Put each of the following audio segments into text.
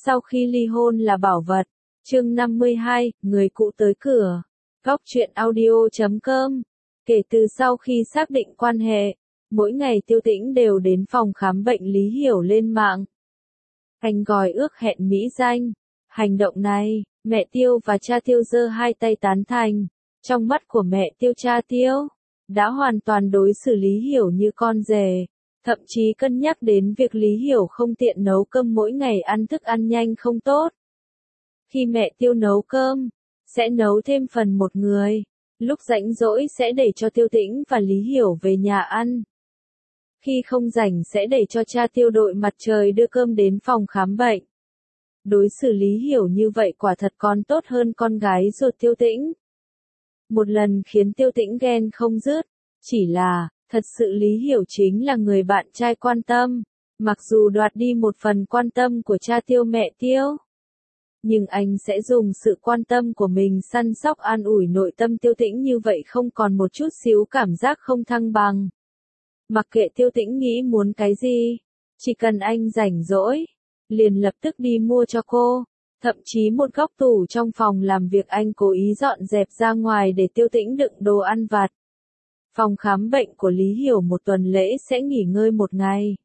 Sau khi ly hôn là bảo vật. Chương 52, người cũ tới cửa. Góc truyện audio.com. Kể từ sau khi xác định quan hệ, mỗi ngày Tiêu Tĩnh đều đến phòng khám bệnh Lý Hiểu lên mạng. Anh gọi ước hẹn mỹ danh. Hành động này, mẹ Tiêu và cha Tiêu giơ hai tay tán thành. Trong mắt của mẹ Tiêu, cha Tiêu đã hoàn toàn đối xử Lý Hiểu như con rể. Thậm chí cân nhắc đến việc Lý Hiểu không tiện nấu cơm mỗi ngày ăn thức ăn nhanh không tốt. Khi mẹ Tiêu nấu cơm, sẽ nấu thêm phần một người. Lúc rảnh rỗi sẽ để cho Tiêu Tĩnh và Lý Hiểu về nhà ăn. Khi không rảnh sẽ để cho cha Tiêu đội mặt trời đưa cơm đến phòng khám bệnh. Đối xử Lý Hiểu như vậy quả thật còn tốt hơn con gái ruột Tiêu Tĩnh. Một lần khiến Tiêu Tĩnh ghen không dứt, chỉ là, thật sự Lý Hiểu chính là người bạn trai quan tâm, mặc dù đoạt đi một phần quan tâm của cha Tiêu mẹ Tiêu. Nhưng anh sẽ dùng sự quan tâm của mình săn sóc an ủi nội tâm Tiêu Tĩnh như vậy không còn một chút xíu cảm giác không thăng bằng. Mặc kệ Tiêu Tĩnh nghĩ muốn cái gì, chỉ cần anh rảnh rỗi, liền lập tức đi mua cho cô. Thậm chí một góc tủ trong phòng làm việc anh cố ý dọn dẹp ra ngoài để Tiêu Tĩnh đựng đồ ăn vặt. Phòng khám bệnh của Lý Hiểu một tuần lễ sẽ nghỉ ngơi một ngày.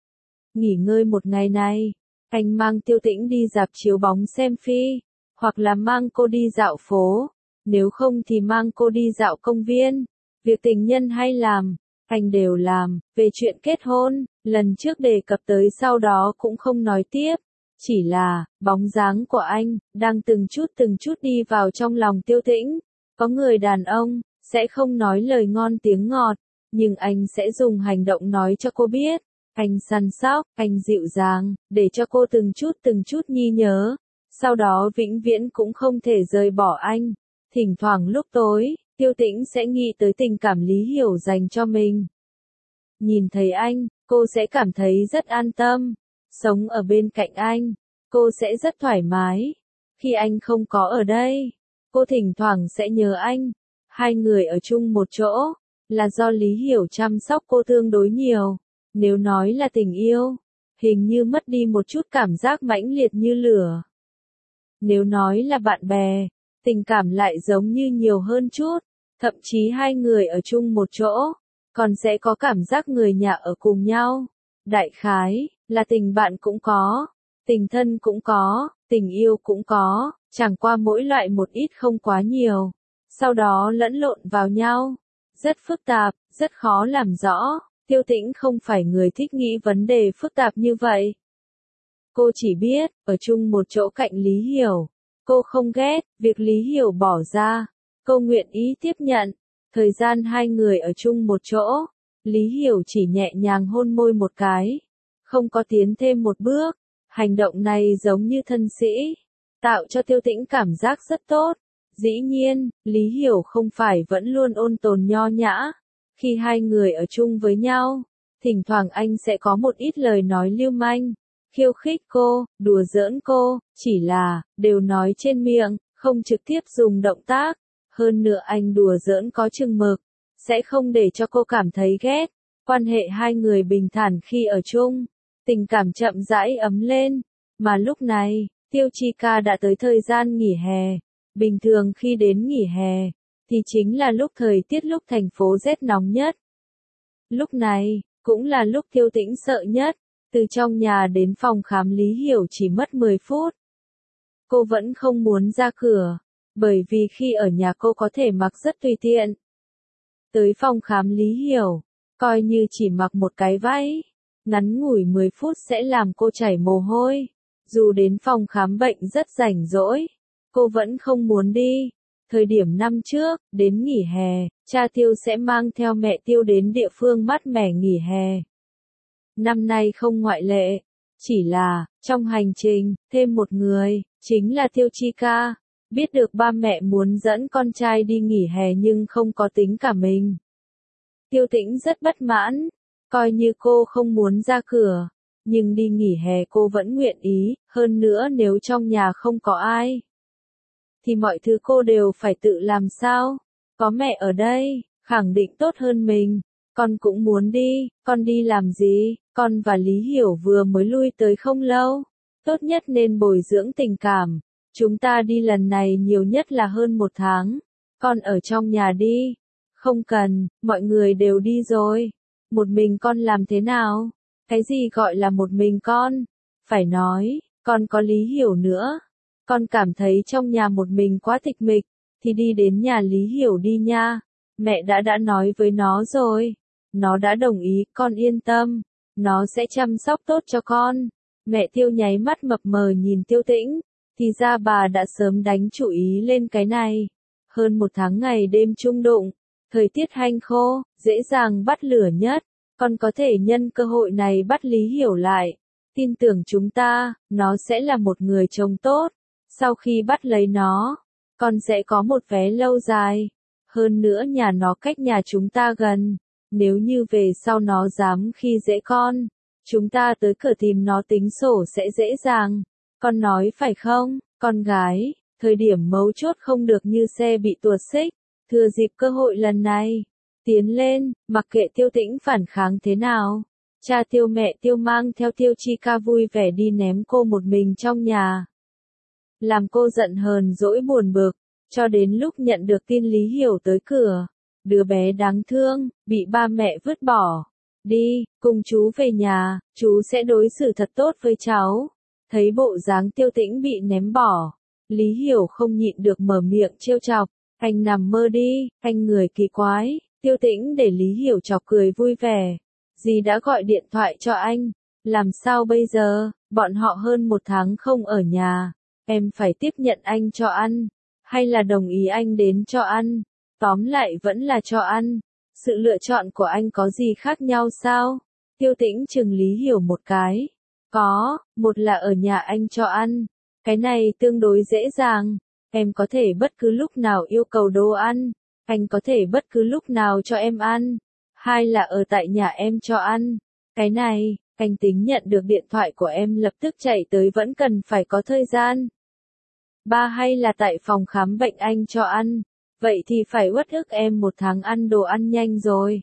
Nghỉ ngơi một ngày này, anh mang Tiêu Tĩnh đi rạp chiếu bóng xem phim, hoặc là mang cô đi dạo phố, nếu không thì mang cô đi dạo công viên. Việc tình nhân hay làm, anh đều làm. Về chuyện kết hôn, lần trước đề cập tới sau đó cũng không nói tiếp. Chỉ là, bóng dáng của anh, đang từng chút đi vào trong lòng Tiêu Tĩnh. Có người đàn ông, sẽ không nói lời ngon tiếng ngọt, nhưng anh sẽ dùng hành động nói cho cô biết. Anh săn sóc, anh dịu dàng, để cho cô từng chút ghi nhớ. Sau đó vĩnh viễn cũng không thể rời bỏ anh. Thỉnh thoảng lúc tối, Tiêu Tĩnh sẽ nghĩ tới tình cảm Lý Hiểu dành cho mình. Nhìn thấy anh, cô sẽ cảm thấy rất an tâm. Sống ở bên cạnh anh, cô sẽ rất thoải mái. Khi anh không có ở đây, cô thỉnh thoảng sẽ nhớ anh. Hai người ở chung một chỗ, là do Lý Hiểu chăm sóc cô tương đối nhiều. Nếu nói là tình yêu, hình như mất đi một chút cảm giác mãnh liệt như lửa. Nếu nói là bạn bè, tình cảm lại giống như nhiều hơn chút. Thậm chí hai người ở chung một chỗ, còn sẽ có cảm giác người nhà ở cùng nhau. Đại khái, là tình bạn cũng có, tình thân cũng có, tình yêu cũng có, chẳng qua mỗi loại một ít không quá nhiều. Sau đó lẫn lộn vào nhau. Rất phức tạp, rất khó làm rõ. Tiêu Tĩnh không phải người thích nghĩ vấn đề phức tạp như vậy. Cô chỉ biết, ở chung một chỗ cạnh Lý Hiểu. Cô không ghét, việc Lý Hiểu bỏ ra. Cô nguyện ý tiếp nhận. Thời gian hai người ở chung một chỗ, Lý Hiểu chỉ nhẹ nhàng hôn môi một cái. Không có tiến thêm một bước. Hành động này giống như thân sĩ. Tạo cho Tiêu Tĩnh cảm giác rất tốt. Dĩ nhiên, Lý Hiểu không phải vẫn luôn ôn tồn nho nhã. Khi hai người ở chung với nhau, thỉnh thoảng anh sẽ có một ít lời nói lưu manh, khiêu khích cô, đùa giỡn cô, chỉ là, đều nói trên miệng, không trực tiếp dùng động tác. Hơn nữa anh đùa giỡn có chừng mực, sẽ không để cho cô cảm thấy ghét. Quan hệ hai người bình thản khi ở chung, tình cảm chậm rãi ấm lên. Mà lúc này, Tiêu Chi Ca đã tới thời gian nghỉ hè. Bình thường khi đến nghỉ hè, thì chính là lúc thời tiết lúc thành phố rét nóng nhất. Lúc này, cũng là lúc Tiêu Tĩnh sợ nhất. Từ trong nhà đến phòng khám Lý Hiểu chỉ mất 10 phút. Cô vẫn không muốn ra cửa, bởi vì khi ở nhà cô có thể mặc rất tùy tiện. Tới phòng khám Lý Hiểu, coi như chỉ mặc một cái váy, ngắn ngủi 10 phút sẽ làm cô chảy mồ hôi. Dù đến phòng khám bệnh rất rảnh rỗi, cô vẫn không muốn đi. Thời điểm năm trước, đến nghỉ hè, cha Tiêu sẽ mang theo mẹ Tiêu đến địa phương mát mẻ nghỉ hè. Năm nay không ngoại lệ, chỉ là, trong hành trình, thêm một người, chính là Tiêu Chi Ca. Biết được ba mẹ muốn dẫn con trai đi nghỉ hè nhưng không có tính cả mình. Tiêu Tĩnh rất bất mãn, coi như cô không muốn ra cửa, nhưng đi nghỉ hè cô vẫn nguyện ý, hơn nữa nếu trong nhà không có ai, thì mọi thứ cô đều phải tự làm sao. Có mẹ ở đây, khẳng định tốt hơn mình. Con cũng muốn đi, con đi làm gì? Con và Lý Hiểu vừa mới lui tới không lâu. tốt nhất nên bồi dưỡng tình cảm. Chúng ta đi lần này nhiều nhất là hơn 1 tháng. Con ở trong nhà đi. Không cần, mọi người đều đi rồi. Một mình con làm thế nào? Cái gì gọi là một mình con? Phải nói, con có Lý Hiểu nữa. Con cảm thấy trong nhà một mình quá tịch mịch, thì đi đến nhà Lý Hiểu đi nha. Mẹ đã nói với nó rồi. Nó đã đồng ý, con yên tâm. Nó sẽ chăm sóc tốt cho con. Mẹ Tiêu nháy mắt mập mờ nhìn Tiêu Tĩnh. Thì ra bà đã sớm đánh chủ ý lên cái này. Hơn 1 tháng ngày đêm chung đụng. Thời tiết hanh khô, dễ dàng bắt lửa nhất. Con có thể nhân cơ hội này bắt Lý Hiểu lại. Tin tưởng chúng ta, nó sẽ là một người chồng tốt. Sau khi bắt lấy nó, con sẽ có một vé lâu dài. Hơn nữa nhà nó cách nhà chúng ta gần. Nếu như về sau nó dám khi dễ con, chúng ta tới cửa tìm nó tính sổ sẽ dễ dàng. Con nói phải không, con gái? Thời điểm mấu chốt không được như xe bị tuột xích. Thừa dịp cơ hội lần này, tiến lên, mặc kệ Tiêu Tĩnh phản kháng thế nào. Cha Tiêu mẹ Tiêu mang theo Tiêu Chi Ca vui vẻ đi ném cô một mình trong nhà. Làm cô giận hờn dỗi buồn bực, cho đến lúc nhận được tin Lý Hiểu tới cửa. Đứa bé đáng thương, bị ba mẹ vứt bỏ. Đi, cùng chú về nhà, chú sẽ đối xử thật tốt với cháu. Thấy bộ dáng Tiêu Tĩnh bị ném bỏ, Lý Hiểu không nhịn được mở miệng trêu chọc. Anh nằm mơ đi, anh người kỳ quái. Tiêu Tĩnh để Lý Hiểu chọc cười vui vẻ. Dì đã gọi điện thoại cho anh. Làm sao bây giờ, bọn họ hơn 1 tháng không ở nhà. Em phải tiếp nhận anh cho ăn, hay là đồng ý anh đến cho ăn? Tóm lại vẫn là cho ăn. Sự lựa chọn của anh có gì khác nhau sao? Tiêu Tĩnh chừng Lý Hiểu một cái. Có, một là ở nhà anh cho ăn. Cái này tương đối dễ dàng. Em có thể bất cứ lúc nào yêu cầu đồ ăn. Anh có thể bất cứ lúc nào cho em ăn. Hai là ở tại nhà em cho ăn. Cái này, anh tính nhận được điện thoại của em lập tức chạy tới vẫn cần phải có thời gian. Ba hay là tại phòng khám bệnh anh cho ăn. Vậy thì phải uất ức em 1 tháng ăn đồ ăn nhanh rồi.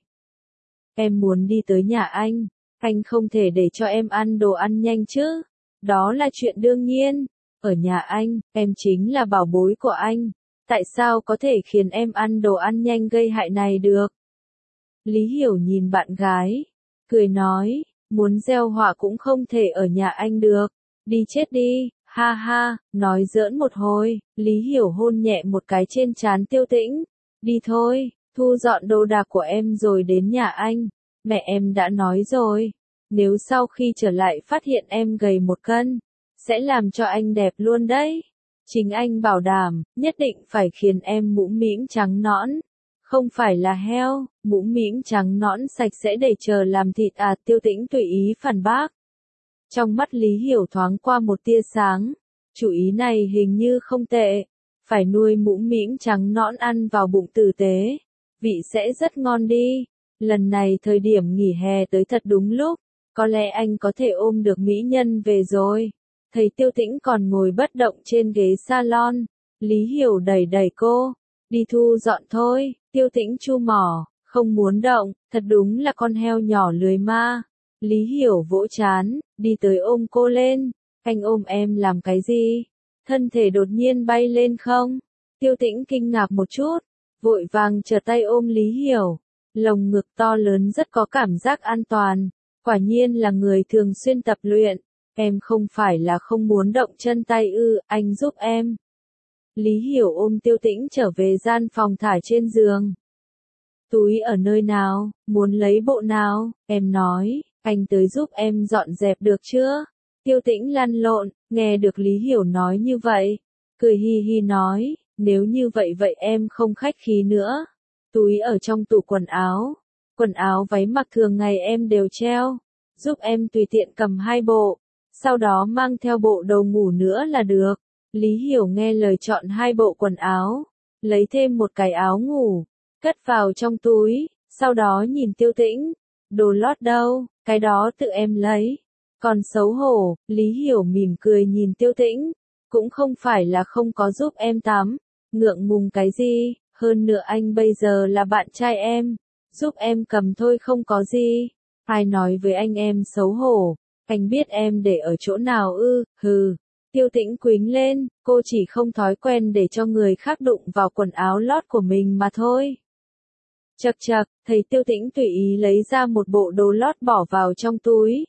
Em muốn đi tới nhà anh không thể để cho em ăn đồ ăn nhanh chứ. Đó là chuyện đương nhiên. Ở nhà anh, em chính là bảo bối của anh. Tại sao có thể khiến em ăn đồ ăn nhanh gây hại này được? Lý Hiểu nhìn bạn gái, cười nói, muốn gieo họa cũng không thể ở nhà anh được. Đi chết đi, ha ha, nói giỡn một hồi. Lý Hiểu hôn nhẹ một cái trên trán Tiêu Tĩnh. Đi thôi, thu dọn đồ đạc của em rồi đến nhà anh. Mẹ em đã nói rồi, nếu sau khi trở lại phát hiện em gầy 1 cân, sẽ làm cho anh đẹp luôn đấy. Chính anh bảo đảm, nhất định phải khiến em mũm mĩm trắng nõn. Không phải là heo, mũm mĩm trắng nõn sạch sẽ để chờ làm thịt à? Tiêu Tĩnh tùy ý phản bác. Trong mắt Lý Hiểu thoáng qua một tia sáng. Chủ ý này hình như không tệ. Phải nuôi mũm mĩm trắng nõn ăn vào bụng tử tế. Vị sẽ rất ngon đi. Lần này thời điểm nghỉ hè tới thật đúng lúc. Có lẽ anh có thể ôm được mỹ nhân về rồi. Thấy Tiêu Tĩnh còn ngồi bất động trên ghế salon. Lý Hiểu đẩy đẩy cô. Đi thu dọn thôi. Tiêu Tĩnh chu mỏ, không muốn động. Thật đúng là con heo nhỏ lười ma. Lý Hiểu vỗ chán, đi tới ôm cô lên. Anh ôm em làm cái gì? Thân thể đột nhiên bay lên không? Tiêu Tĩnh kinh ngạc một chút, vội vàng trở tay ôm Lý Hiểu. Lồng ngực to lớn rất có cảm giác an toàn. Quả nhiên là người thường xuyên tập luyện. Em không phải là không muốn động chân tay ư, anh giúp em. Lý Hiểu ôm Tiêu Tĩnh trở về gian phòng thả trên giường. Túi ở nơi nào, muốn lấy bộ nào? Em nói, anh tới giúp em dọn dẹp được chưa? Tiêu Tĩnh lăn lộn, nghe được Lý Hiểu nói như vậy. Cười hi hi nói, nếu như vậy vậy em không khách khí nữa. Túi ở trong tủ quần áo váy mặc thường ngày em đều treo. Giúp em tùy tiện cầm 2 bộ, sau đó mang theo bộ đồ ngủ nữa là được. Lý Hiểu nghe lời chọn 2 bộ quần áo, lấy thêm một cái áo ngủ, cất vào trong túi, sau đó nhìn Tiêu Tĩnh. Đồ lót đâu, cái đó tự em lấy. Còn xấu hổ, Lý Hiểu mỉm cười nhìn Tiêu Tĩnh. Cũng không phải là không có giúp em tắm. Ngượng ngùng cái gì, hơn nữa anh bây giờ là bạn trai em. Giúp em cầm thôi không có gì. Ai nói với anh em xấu hổ. Anh biết em để ở chỗ nào ư, hừ. Tiêu Tĩnh quính lên, cô chỉ không thói quen để cho người khác đụng vào quần áo lót của mình mà thôi. Chậc chậc, thấy Tiêu Tĩnh tùy ý lấy ra một bộ đồ lót bỏ vào trong túi.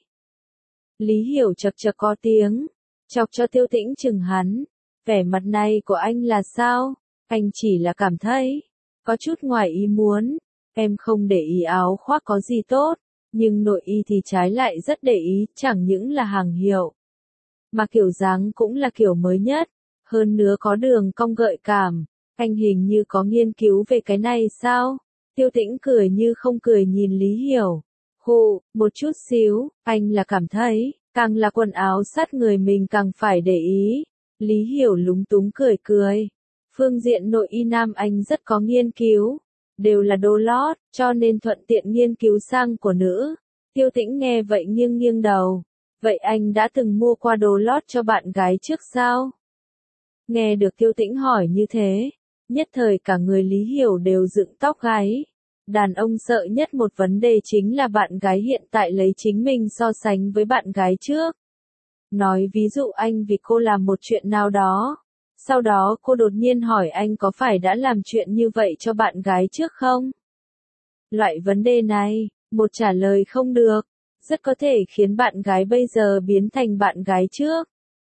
Lý Hiểu chậc chậc có tiếng, chọc cho Tiêu Tĩnh chừng hắn. Vẻ mặt này của anh là sao? Anh chỉ là cảm thấy có chút ngoài ý muốn. Em không để ý áo khoác có gì tốt, nhưng nội y thì trái lại rất để ý, chẳng những là hàng hiệu, mà kiểu dáng cũng là kiểu mới nhất, hơn nữa có đường cong gợi cảm. Anh hình như có nghiên cứu về cái này sao? Tiêu Tĩnh cười như không cười nhìn Lý Hiểu. Hù, một chút xíu, anh là cảm thấy, càng là quần áo sát người mình càng phải để ý. Lý Hiểu lúng túng cười cười. Phương diện nội y nam anh rất có nghiên cứu, đều là đồ lót, cho nên thuận tiện nghiên cứu sang của nữ. Tiêu Tĩnh nghe vậy nghiêng nghiêng đầu. Vậy anh đã từng mua qua đồ lót cho bạn gái trước sao? Nghe được Tiêu Tĩnh hỏi như thế, nhất thời cả người Lý Hiểu đều dựng tóc gáy. Đàn ông sợ nhất một vấn đề chính là bạn gái hiện tại lấy chính mình so sánh với bạn gái trước. Nói ví dụ anh vì cô làm một chuyện nào đó, sau đó cô đột nhiên hỏi anh có phải đã làm chuyện như vậy cho bạn gái trước không? Loại vấn đề này, một trả lời không được, rất có thể khiến bạn gái bây giờ biến thành bạn gái trước.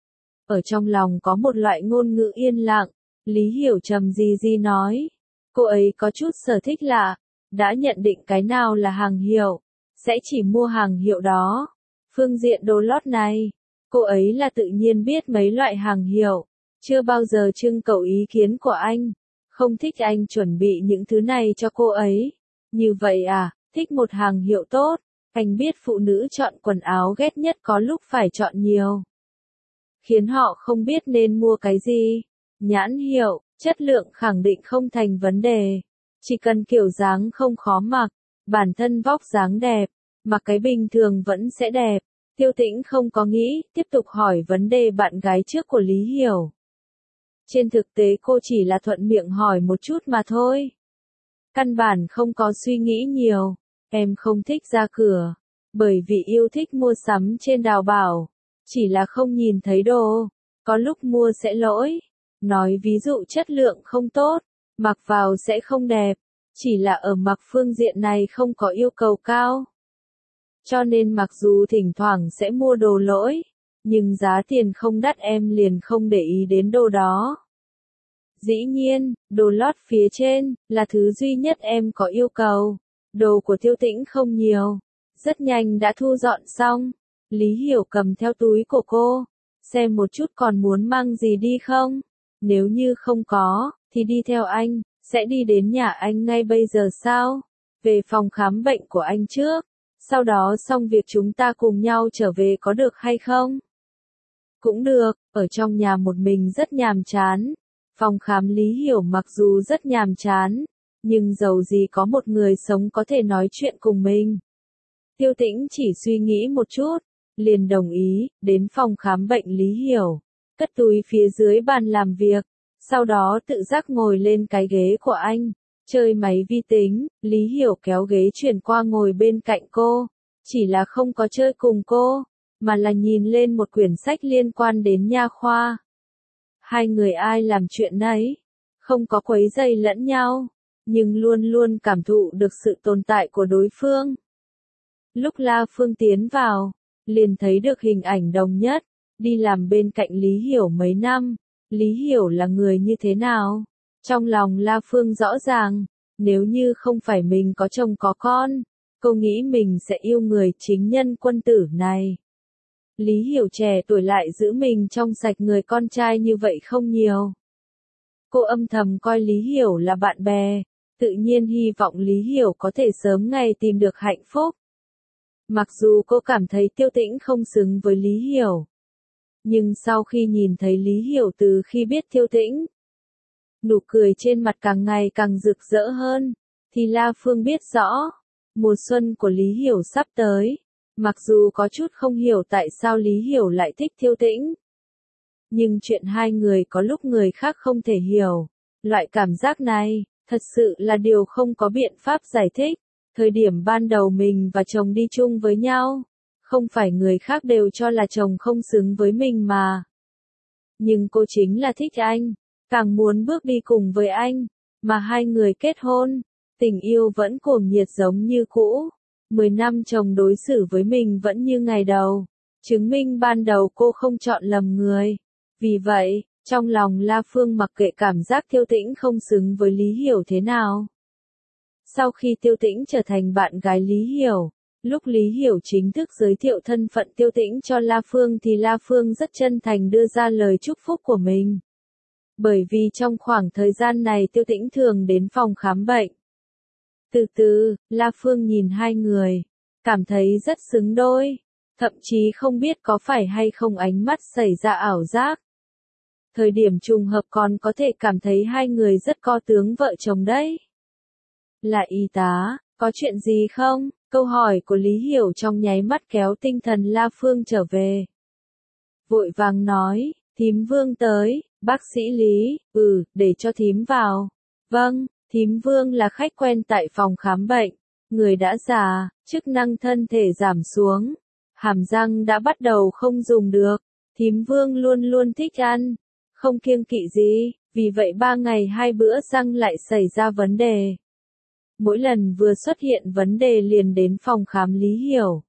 Ở trong lòng có một loại ngôn ngữ yên lặng, Lý Hiểu trầm gì nói. Cô ấy có chút sở thích lạ, đã nhận định cái nào là hàng hiệu, sẽ chỉ mua hàng hiệu đó. Phương diện đồ lót này, cô ấy là tự nhiên biết mấy loại hàng hiệu, chưa bao giờ trưng cầu ý kiến của anh, không thích anh chuẩn bị những thứ này cho cô ấy. Như vậy à, thích một hàng hiệu tốt, anh biết phụ nữ chọn quần áo ghét nhất có lúc phải chọn nhiều, khiến họ không biết nên mua cái gì. Nhãn hiệu, chất lượng khẳng định không thành vấn đề, chỉ cần kiểu dáng không khó mặc, bản thân vóc dáng đẹp, mặc cái bình thường vẫn sẽ đẹp. Tiêu Tĩnh không có nghĩ, tiếp tục hỏi vấn đề bạn gái trước của Lý Hiểu. Trên thực tế cô chỉ là thuận miệng hỏi một chút mà thôi. Căn bản không có suy nghĩ nhiều, em không thích ra cửa, bởi vì yêu thích mua sắm trên Đào Bảo, chỉ là không nhìn thấy đồ, có lúc mua sẽ lỗi. Nói ví dụ chất lượng không tốt, mặc vào sẽ không đẹp, chỉ là ở mặc phương diện này không có yêu cầu cao. Cho nên mặc dù thỉnh thoảng sẽ mua đồ lỗi, nhưng giá tiền không đắt em liền không để ý đến đồ đó. Dĩ nhiên, đồ lót phía trên, là thứ duy nhất em có yêu cầu. Đồ của Tiêu Tĩnh không nhiều, rất nhanh đã thu dọn xong. Lý Hiểu cầm theo túi của cô, xem một chút còn muốn mang gì đi không? Nếu như không có, thì đi theo anh, sẽ đi đến nhà anh ngay bây giờ sao? Về phòng khám bệnh của anh trước, sau đó xong việc chúng ta cùng nhau trở về có được hay không? Cũng được, ở trong nhà một mình rất nhàm chán. Phòng khám Lý Hiểu mặc dù rất nhàm chán, nhưng dầu gì có một người sống có thể nói chuyện cùng mình. Tiêu Tĩnh chỉ suy nghĩ một chút, liền đồng ý, đến phòng khám bệnh Lý Hiểu, cất túi phía dưới bàn làm việc, sau đó tự giác ngồi lên cái ghế của anh, chơi máy vi tính. Lý Hiểu kéo ghế chuyển qua ngồi bên cạnh cô, chỉ là không có chơi cùng cô, mà là nhìn lên một quyển sách liên quan đến nha khoa. Hai người ai làm chuyện nấy, không có quấy rầy lẫn nhau, nhưng luôn luôn cảm thụ được sự tồn tại của đối phương. Lúc La Phương tiến vào, liền thấy được hình ảnh Đồng Nhất, đi làm bên cạnh Lý Hiểu mấy năm. Lý Hiểu là người như thế nào? Trong lòng La Phương rõ ràng, nếu như không phải mình có chồng có con, cô nghĩ mình sẽ yêu người chính nhân quân tử này. Lý Hiểu trẻ tuổi lại giữ mình trong sạch, người con trai như vậy không nhiều. Cô âm thầm coi Lý Hiểu là bạn bè, tự nhiên hy vọng Lý Hiểu có thể sớm ngày tìm được hạnh phúc. Mặc dù cô cảm thấy Tiêu Tĩnh không xứng với Lý Hiểu, nhưng sau khi nhìn thấy Lý Hiểu từ khi biết Tiêu Tĩnh, nụ cười trên mặt càng ngày càng rực rỡ hơn, thì La Phương biết rõ, mùa xuân của Lý Hiểu sắp tới. Mặc dù có chút không hiểu tại sao Lý Hiểu lại thích Tiêu Tĩnh, nhưng chuyện hai người có lúc người khác không thể hiểu. Loại cảm giác này, thật sự là điều không có biện pháp giải thích. Thời điểm ban đầu mình và chồng đi chung với nhau, Không phải người khác đều cho là chồng không xứng với mình mà. Nhưng cô chính là thích anh, càng muốn bước đi cùng với anh, mà hai người kết hôn, tình yêu vẫn cuồng nhiệt giống như cũ. 10 năm chồng đối xử với mình vẫn như ngày đầu, chứng minh ban đầu cô không chọn lầm người. Vì vậy, trong lòng La Phương mặc kệ cảm giác Tiêu Tĩnh không xứng với Lý Hiểu thế nào. Sau khi Tiêu Tĩnh trở thành bạn gái Lý Hiểu, lúc Lý Hiểu chính thức giới thiệu thân phận Tiêu Tĩnh cho La Phương thì La Phương rất chân thành đưa ra lời chúc phúc của mình. Bởi vì trong khoảng thời gian này Tiêu Tĩnh thường đến phòng khám bệnh. Từ từ, La Phương nhìn hai người, cảm thấy rất xứng đôi, thậm chí không biết có phải hay không ánh mắt xảy ra ảo giác. Thời điểm trùng hợp còn có thể cảm thấy hai người rất có tướng vợ chồng đấy. Là y tá, có chuyện gì không? Câu hỏi của Lý Hiểu trong nháy mắt kéo tinh thần La Phương trở về. Vội vàng nói, thím Vương tới, bác sĩ Lý, để cho thím vào. Vâng, thím Vương là khách quen tại phòng khám bệnh, người đã già, chức năng thân thể giảm xuống, hàm răng đã bắt đầu không dùng được, thím Vương luôn luôn thích ăn, không kiêng kỵ gì, vì vậy 3 ngày 2 bữa răng lại xảy ra vấn đề. Mỗi lần vừa xuất hiện vấn đề liền đến phòng khám Lý Hiểu.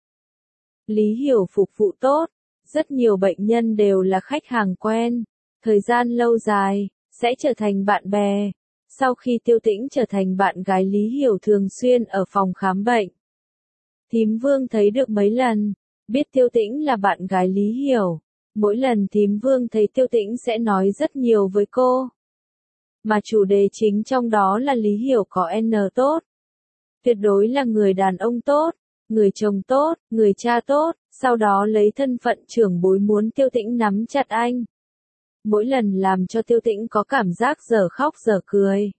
Lý Hiểu phục vụ tốt, rất nhiều bệnh nhân đều là khách hàng quen, thời gian lâu dài, sẽ trở thành bạn bè. Sau khi Tiêu Tĩnh trở thành bạn gái Lý Hiểu thường xuyên ở phòng khám bệnh. Thím Vương thấy được mấy lần, biết Tiêu Tĩnh là bạn gái Lý Hiểu. Mỗi lần thím Vương thấy Tiêu Tĩnh sẽ nói rất nhiều với cô. Mà chủ đề chính trong đó là Lý Hiểu có N tốt. Tuyệt đối là người đàn ông tốt, người chồng tốt, người cha tốt, sau đó lấy thân phận trưởng bối muốn Tiêu Tĩnh nắm chặt anh. Mỗi lần làm cho Tiêu Tĩnh có cảm giác dở khóc dở cười.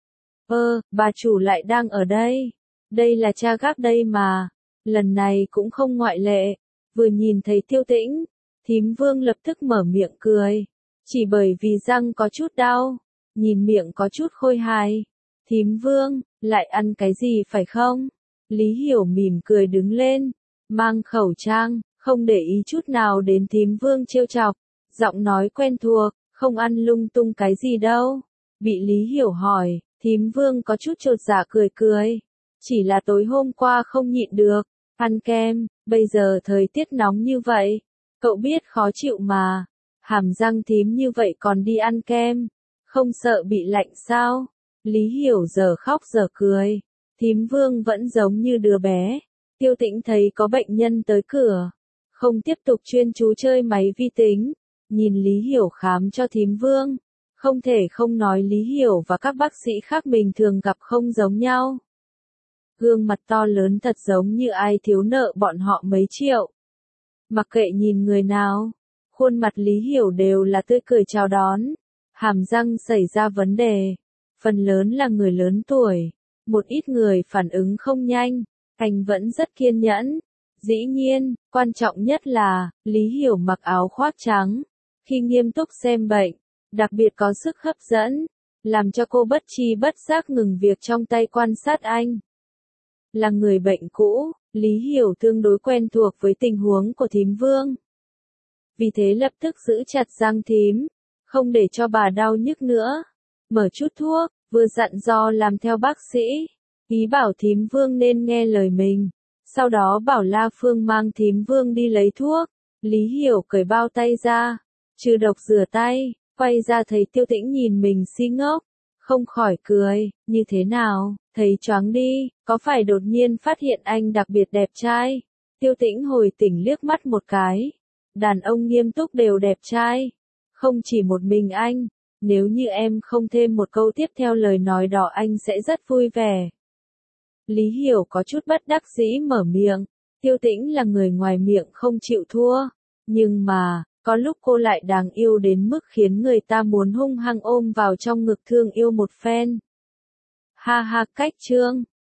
Bà chủ lại đang ở đây. Đây là cha gác đây mà. Lần này cũng không ngoại lệ. Vừa nhìn thấy Tiêu Tĩnh, thím Vương lập tức mở miệng cười. Chỉ bởi vì răng có chút đau, nhìn miệng có chút khôi hài. Thím Vương, lại ăn cái gì phải không? Lý Hiểu mỉm cười đứng lên, mang khẩu trang, không để ý chút nào đến thím Vương trêu chọc. Giọng nói quen thuộc, không ăn lung tung cái gì đâu. Bị Lý Hiểu hỏi, thím Vương có chút chột dạ cười cười. Chỉ là tối hôm qua không nhịn được, ăn kem, bây giờ thời tiết nóng như vậy. Cậu biết khó chịu mà, hàm răng thím như vậy còn đi ăn kem, không sợ bị lạnh sao? Lý Hiểu giờ khóc giờ cười, thím Vương vẫn giống như đứa bé. Tiêu Tĩnh thấy có bệnh nhân tới cửa, không tiếp tục chuyên chú chơi máy vi tính, nhìn Lý Hiểu khám cho thím Vương. Không thể không nói Lý Hiểu và các bác sĩ khác mình thường gặp không giống nhau. Gương mặt to lớn thật giống như ai thiếu nợ bọn họ mấy triệu. Mặc kệ nhìn người nào, khuôn mặt Lý Hiểu đều là tươi cười chào đón. Hàm răng xảy ra vấn đề, phần lớn là người lớn tuổi, một ít người phản ứng không nhanh, anh vẫn rất kiên nhẫn. Dĩ nhiên, quan trọng nhất là, Lý Hiểu mặc áo khoác trắng, khi nghiêm túc xem bệnh, đặc biệt có sức hấp dẫn, làm cho cô bất tri bất giác ngừng việc trong tay quan sát anh. Là người bệnh cũ, Lý Hiểu tương đối quen thuộc với tình huống của thím Vương. Vì thế lập tức giữ chặt răng thím, không để cho bà đau nhức nữa. Mở chút thuốc, vừa dặn dò làm theo bác sĩ, ý bảo thím Vương nên nghe lời mình. Sau đó bảo La Phương mang thím Vương đi lấy thuốc. Lý Hiểu cởi bao tay ra, trừ độc rửa tay, quay ra thấy Tiêu Tĩnh nhìn mình si ngốc, không khỏi cười, như thế nào, thấy choáng đi, có phải đột nhiên phát hiện anh đặc biệt đẹp trai? Tiêu Tĩnh hồi tỉnh liếc mắt một cái, đàn ông nghiêm túc đều đẹp trai, không chỉ một mình anh, nếu như em không thêm một câu tiếp theo lời nói đó anh sẽ rất vui vẻ. Lý Hiểu có chút bất đắc dĩ mở miệng, Tiêu Tĩnh là người ngoài miệng không chịu thua, nhưng mà, có lúc cô lại đáng yêu đến mức khiến người ta muốn hung hăng ôm vào trong ngực thương yêu một phen. Ha ha, cách chương.